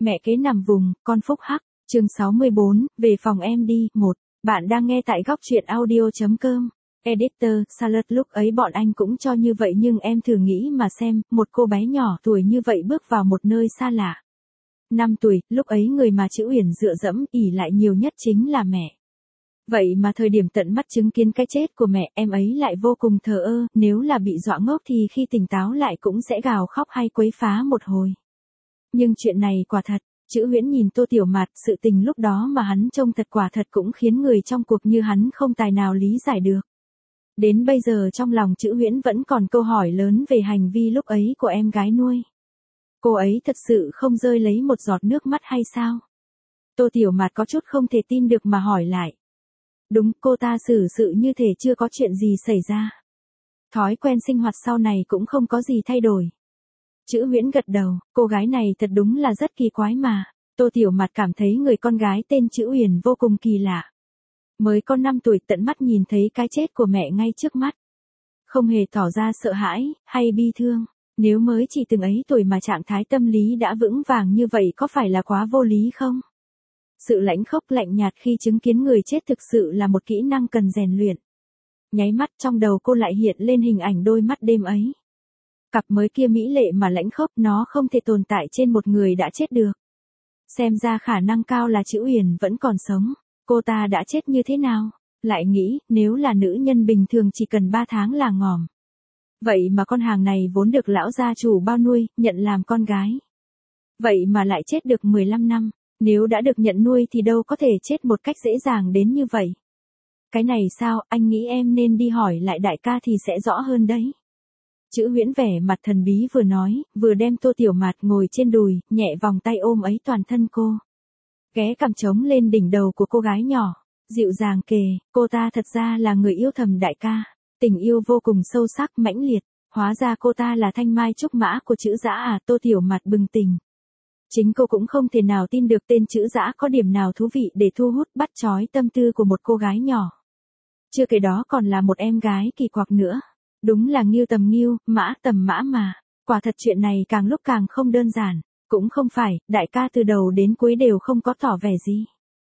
Mẹ kế nằm vùng, con phúc hắc, chương 64, về phòng em đi, 1. Bạn đang nghe tại góc truyện audio.com. Editor, Salad lúc ấy bọn anh cũng cho như vậy nhưng em thử nghĩ mà xem, một cô bé nhỏ tuổi như vậy bước vào một nơi xa lạ. 5 tuổi, lúc ấy người mà chữ Uyển dựa dẫm, ỷ lại nhiều nhất chính là mẹ. Vậy mà thời điểm tận mắt chứng kiến cái chết của mẹ, em ấy lại vô cùng thờ ơ, nếu là bị dọa ngốc thì khi tỉnh táo lại cũng sẽ gào khóc hay quấy phá một hồi. Nhưng chuyện này quả thật, chữ Huyễn nhìn Tô Tiểu Mạt, sự tình lúc đó mà hắn trông thật quả thật cũng khiến người trong cuộc như hắn không tài nào lý giải được. Đến bây giờ trong lòng chữ Huyễn vẫn còn câu hỏi lớn về hành vi lúc ấy của em gái nuôi. Cô ấy thật sự không rơi lấy một giọt nước mắt hay sao? Tô Tiểu Mạt có chút không thể tin được mà hỏi lại. Đúng, cô ta xử sự như thể chưa có chuyện gì xảy ra. Thói quen sinh hoạt sau này cũng không có gì thay đổi. Chữ Huyễn gật đầu, cô gái này thật đúng là rất kỳ quái mà. Tô Tiểu Mạt cảm thấy người con gái tên chữ Uyển vô cùng kỳ lạ. Mới có 5 tuổi tận mắt nhìn thấy cái chết của mẹ ngay trước mắt. Không hề tỏ ra sợ hãi, hay bi thương. Nếu mới chỉ từng ấy tuổi mà trạng thái tâm lý đã vững vàng như vậy có phải là quá vô lý không? Sự lãnh khốc lạnh nhạt khi chứng kiến người chết thực sự là một kỹ năng cần rèn luyện. Nháy mắt trong đầu cô lại hiện lên hình ảnh đôi mắt đêm ấy. Cặp mới kia mỹ lệ mà lãnh khốc, nó không thể tồn tại trên một người đã chết được. Xem ra khả năng cao là chữ Uyển vẫn còn sống. Cô ta đã chết như thế nào? Lại nghĩ, nếu là nữ nhân bình thường chỉ cần 3 tháng là ngòm. Vậy mà con hàng này vốn được lão gia chủ bao nuôi, nhận làm con gái. Vậy mà lại chết được 15 năm. Nếu đã được nhận nuôi thì đâu có thể chết một cách dễ dàng đến như vậy. Cái này sao, anh nghĩ em nên đi hỏi lại đại ca thì sẽ rõ hơn đấy. Chữ Huyễn vẻ mặt thần bí vừa nói, vừa đem Tô Tiểu Mạt ngồi trên đùi, nhẹ vòng tay ôm ấy toàn thân cô. Ghé cằm trống lên đỉnh đầu của cô gái nhỏ, dịu dàng kề, cô ta thật ra là người yêu thầm đại ca. Tình yêu vô cùng sâu sắc mãnh liệt, hóa ra cô ta là thanh mai trúc mã của chữ Dã à? Tô Tiểu Mạt bừng tỉnh. Chính cô cũng không thể nào tin được tên chữ Dã có điểm nào thú vị để thu hút bắt chói tâm tư của một cô gái nhỏ. Chưa kể đó còn là một em gái kỳ quặc nữa. Đúng là Ngưu tầm Ngưu, Mã tầm Mã mà. Quả thật chuyện này càng lúc càng không đơn giản. Cũng không phải, đại ca từ đầu đến cuối đều không có tỏ vẻ gì.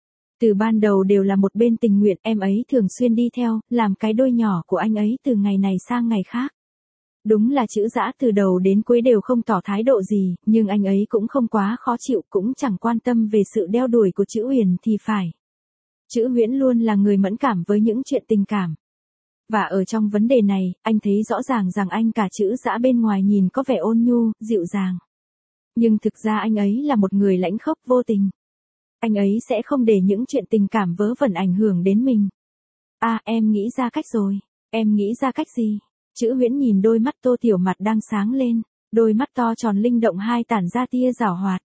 Từ ban đầu đều là một bên tình nguyện, em ấy thường xuyên đi theo, làm cái đôi nhỏ của anh ấy từ ngày này sang ngày khác. Đúng là chữ Dã từ đầu đến cuối đều không tỏ thái độ gì, nhưng anh ấy cũng không quá khó chịu, cũng chẳng quan tâm về sự đeo đuổi của chữ Uyển thì phải. Chữ Huyễn luôn là người mẫn cảm với những chuyện tình cảm. Và ở trong vấn đề này, anh thấy rõ ràng rằng anh cả chữ Dã bên ngoài nhìn có vẻ ôn nhu, dịu dàng. Nhưng thực ra anh ấy là một người lãnh khốc vô tình. Anh ấy sẽ không để những chuyện tình cảm vớ vẩn ảnh hưởng đến mình. À, em nghĩ ra cách rồi. Em nghĩ ra cách gì? Chữ Huyễn nhìn đôi mắt Tô Tiểu Mạt đang sáng lên, đôi mắt to tròn linh động hai tản ra tia giảo hoạt.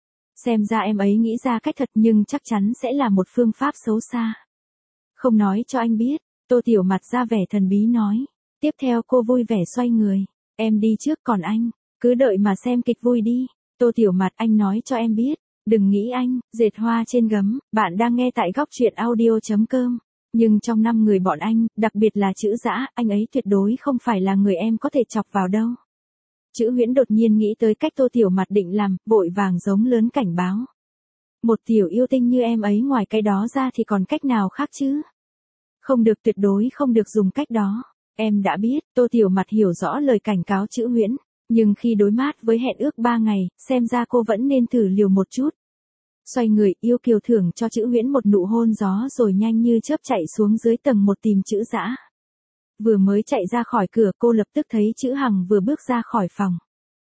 Xem ra em ấy nghĩ ra cách thật nhưng chắc chắn sẽ là một phương pháp xấu xa. Không nói cho anh biết, Tô Tiểu Mạt ra vẻ thần bí nói. Tiếp theo cô vui vẻ xoay người. Em đi trước còn anh, cứ đợi mà xem kịch vui đi. Tô Tiểu Mạt, anh nói cho em biết. Đừng nghĩ anh, dệt hoa trên gấm, bạn đang nghe tại góc truyện audio.com. Nhưng trong 5 người bọn anh, đặc biệt là chữ Dã, anh ấy tuyệt đối không phải là người em có thể chọc vào đâu. Chữ Huyễn đột nhiên nghĩ tới cách Tô Tiểu Mạt định làm, vội vàng giống lớn cảnh báo. Một tiểu yêu tinh như em ấy ngoài cái đó ra thì còn cách nào khác chứ? Không được, tuyệt đối không được dùng cách đó. Em đã biết, Tô Tiểu Mạt hiểu rõ lời cảnh cáo chữ Huyễn. Nhưng khi đối mặt với hẹn ước 3 ngày, xem ra cô vẫn nên thử liều một chút. Xoay người, yêu kiều thưởng cho chữ Huyễn một nụ hôn gió rồi nhanh như chớp chạy xuống dưới tầng 1 tìm chữ Dã. Vừa mới chạy ra khỏi cửa cô lập tức thấy chữ Hằng vừa bước ra khỏi phòng.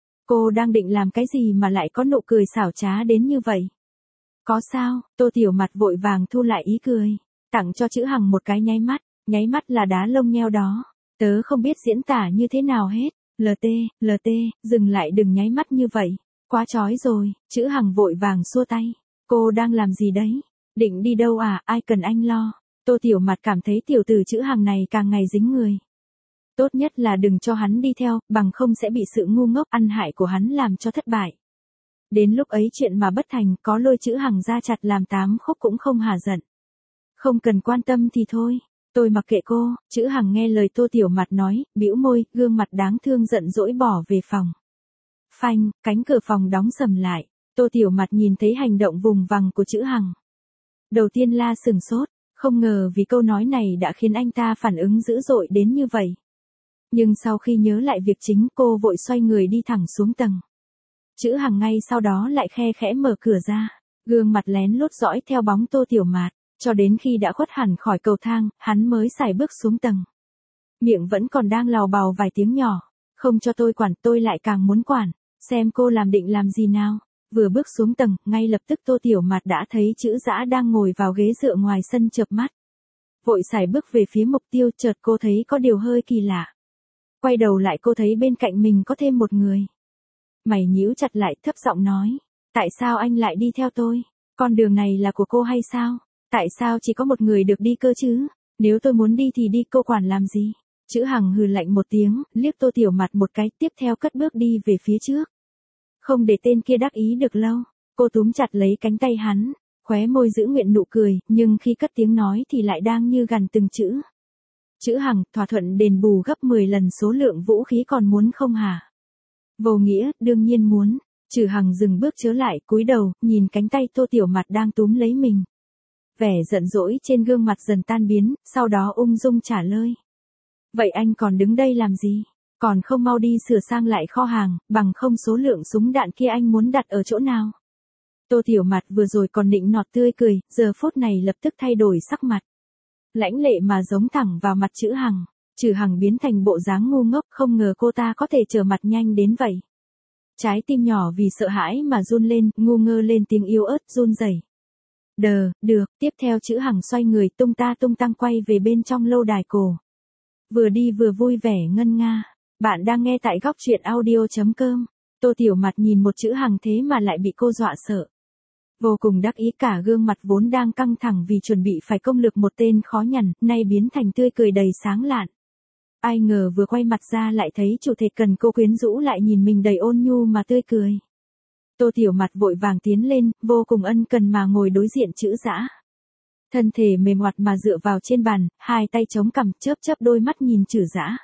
Cô đang định làm cái gì mà lại có nụ cười xảo trá đến như vậy? Có sao? Tô Tiểu Mạt vội vàng thu lại ý cười, tặng cho chữ Hằng một cái nháy mắt là đá lông nheo đó. Tớ không biết diễn tả như thế nào hết. LT, dừng lại đừng nháy mắt như vậy. Quá chói rồi, chữ Hằng vội vàng xua tay. Cô đang làm gì đấy? Định đi đâu à, ai cần anh lo. Tô Tiểu Mạt cảm thấy tiểu tử chữ Hằng này càng ngày dính người. Tốt nhất là đừng cho hắn đi theo, bằng không sẽ bị sự ngu ngốc ăn hại của hắn làm cho thất bại. Đến lúc ấy chuyện mà bất thành có lôi chữ Hằng ra chặt làm 8 khúc cũng không hả giận. Không cần quan tâm thì thôi. Tôi mặc kệ cô, chữ Hằng nghe lời Tô Tiểu Mạt nói, bĩu môi, gương mặt đáng thương giận dỗi bỏ về phòng. Phanh, cánh cửa phòng đóng sầm lại. Tô Tiểu Mặt nhìn thấy hành động vùng vằng của Chữ Hằng. Đầu tiên là sừng sốt, không ngờ vì câu nói này đã khiến anh ta phản ứng dữ dội đến như vậy. Nhưng sau khi nhớ lại việc chính, cô vội xoay người đi thẳng xuống tầng. Chữ Hằng ngay sau đó lại khe khẽ mở cửa ra, gương mặt lén lút dõi theo bóng Tô Tiểu Mạt, cho đến khi đã khuất hẳn khỏi cầu thang, hắn mới sải bước xuống tầng. Miệng vẫn còn đang lào bào vài tiếng nhỏ, không cho tôi quản, tôi lại càng muốn quản, xem cô định làm gì nào. Vừa bước xuống tầng, ngay lập tức Tô Tiểu Mạt đã thấy Chữ Dã đang ngồi vào ghế dựa ngoài sân chợp mắt. Vội sải bước về phía mục tiêu, chợt cô thấy có điều hơi kỳ lạ. Quay đầu lại cô thấy bên cạnh mình có thêm một người. Mày nhíu chặt lại, thấp giọng nói, tại sao anh lại đi theo tôi? Con đường này là của cô hay sao? Tại sao chỉ có một người được đi cơ chứ? Nếu tôi muốn đi thì đi, cô quản làm gì? Chữ Hằng hừ lạnh một tiếng, liếc Tô Tiểu Mạt một cái, tiếp theo cất bước đi về phía trước. Không để tên kia đắc ý được lâu, cô túm chặt lấy cánh tay hắn, khóe môi giữ nguyện nụ cười, nhưng khi cất tiếng nói thì lại đang như gằn từng chữ. Chữ Hằng, thỏa thuận đền bù gấp 10 lần số lượng vũ khí còn muốn không hả? Vô nghĩa, đương nhiên muốn. Chữ Hằng dừng bước trở lại, cúi đầu, nhìn cánh tay Tô Tiểu Mạt đang túm lấy mình. Vẻ giận dỗi trên gương mặt dần tan biến, sau đó ung dung trả lời. Vậy anh còn đứng đây làm gì? Còn không mau đi sửa sang lại kho hàng, bằng không số lượng súng đạn kia anh muốn đặt ở chỗ nào? Tô Tiểu Mạt vừa rồi còn nịnh nọt tươi cười, giờ phút này lập tức thay đổi sắc mặt. Lãnh lệ mà giống thẳng vào mặt Chữ Hằng. Chữ Hằng biến thành bộ dáng ngu ngốc, không ngờ cô ta có thể trở mặt nhanh đến vậy. Trái tim nhỏ vì sợ hãi mà run lên, ngu ngơ lên tiếng yếu ớt run rẩy. Được, tiếp theo Chữ Hằng xoay người tung tăng quay về bên trong lâu đài cổ. Vừa đi vừa vui vẻ ngân nga. Bạn đang nghe tại góc truyện audio.com. Tô Tiểu Mạt nhìn một Chữ Hằng thế mà lại bị cô dọa sợ. Vô cùng đắc ý, cả gương mặt vốn đang căng thẳng vì chuẩn bị phải công lược một tên khó nhằn, nay biến thành tươi cười đầy sáng lạn. Ai ngờ vừa quay mặt ra lại thấy chủ thể cần cô quyến rũ lại nhìn mình đầy ôn nhu mà tươi cười. Tô Tiểu Mạt vội vàng tiến lên, vô cùng ân cần mà ngồi đối diện Chữ Dã. Thân thể mềm oặt mà dựa vào trên bàn, hai tay chống cằm, chớp đôi mắt nhìn Chữ Dã.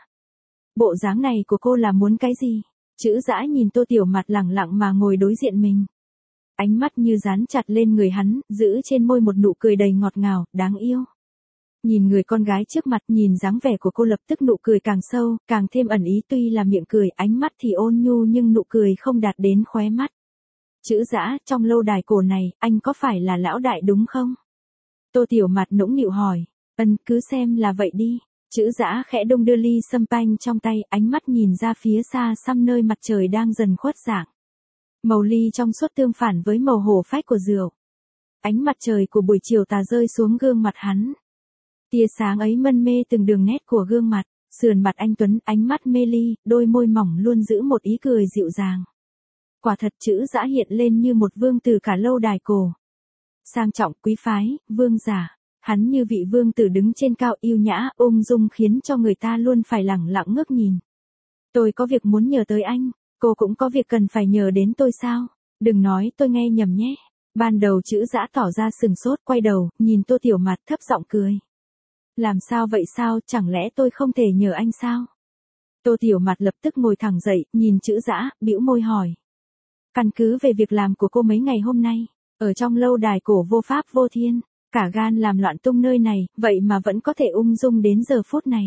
Bộ dáng này của cô là muốn cái gì? Chữ Dã nhìn Tô Tiểu Mạt lẳng lặng mà ngồi đối diện mình. Ánh mắt như dán chặt lên người hắn, giữ trên môi một nụ cười đầy ngọt ngào, đáng yêu. Nhìn người con gái trước mặt, nhìn dáng vẻ của cô lập tức nụ cười càng sâu, càng thêm ẩn ý, tuy là miệng cười, ánh mắt thì ôn nhu nhưng nụ cười không đạt đến khóe mắt. Chữ Dã, trong lâu đài cổ này, anh có phải là lão đại đúng không? Tô Tiểu Mạt nũng nịu hỏi. Cứ xem là vậy đi. Chữ Dã khẽ đung đưa ly sâm panh trong tay, ánh mắt nhìn ra phía xa xăm nơi mặt trời đang dần khuất dạng. Màu ly trong suốt tương phản với màu hổ phách của rượu. Ánh mặt trời của buổi chiều tà rơi xuống gương mặt hắn. Tia sáng ấy mân mê từng đường nét của gương mặt, sườn mặt anh tuấn, ánh mắt mê ly, đôi môi mỏng luôn giữ một ý cười dịu dàng. Quả thật Chữ Dã hiện lên như một vương tử cả lâu đài cổ. Sang trọng, quý phái, vương giả. Hắn như vị vương tử đứng trên cao, yêu nhã, ung dung khiến cho người ta luôn phải lẳng lặng ngước nhìn. Tôi có việc muốn nhờ tới anh, cô cũng có việc cần phải nhờ đến tôi sao? Đừng nói tôi nghe nhầm nhé. Ban đầu Chữ Dã tỏ ra sừng sốt, quay đầu, nhìn Tô Tiểu Mạt thấp giọng cười. Làm sao vậy sao, chẳng lẽ tôi không thể nhờ anh sao? Tô Tiểu Mạt lập tức ngồi thẳng dậy, nhìn Chữ Dã, bĩu môi hỏi. Căn cứ về việc làm của cô mấy ngày hôm nay, ở trong lâu đài cổ vô pháp vô thiên, cả gan làm loạn tung nơi này, vậy mà vẫn có thể ung dung đến giờ phút này.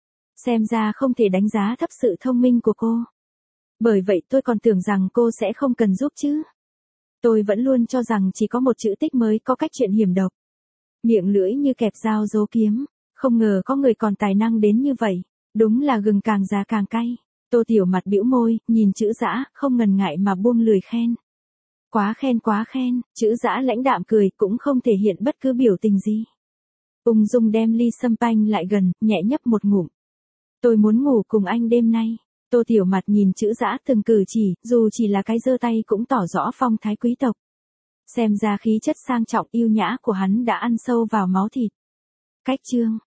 Xem ra không thể đánh giá thấp sự thông minh của cô. Bởi vậy tôi còn tưởng rằng cô sẽ không cần giúp chứ. Tôi vẫn luôn cho rằng chỉ có một chữ tích mới có cách chuyện hiểm độc. Miệng lưỡi như kẹp dao dấu kiếm, không ngờ có người còn tài năng đến như vậy, đúng là gừng càng già càng cay. Tô Tiểu Mạt bĩu môi, nhìn Chữ Dã, không ngần ngại mà buông lời khen. Quá khen, Chữ Dã lãnh đạm cười, cũng không thể hiện bất cứ biểu tình gì. Ung dung đem ly sâm panh lại gần, nhẹ nhấp một ngụm. Tôi muốn ngủ cùng anh đêm nay. Tô Tiểu Mạt nhìn Chữ Dã từng cử chỉ, dù chỉ là cái giơ tay cũng tỏ rõ phong thái quý tộc. Xem ra khí chất sang trọng yêu nhã của hắn đã ăn sâu vào máu thịt. Cách chương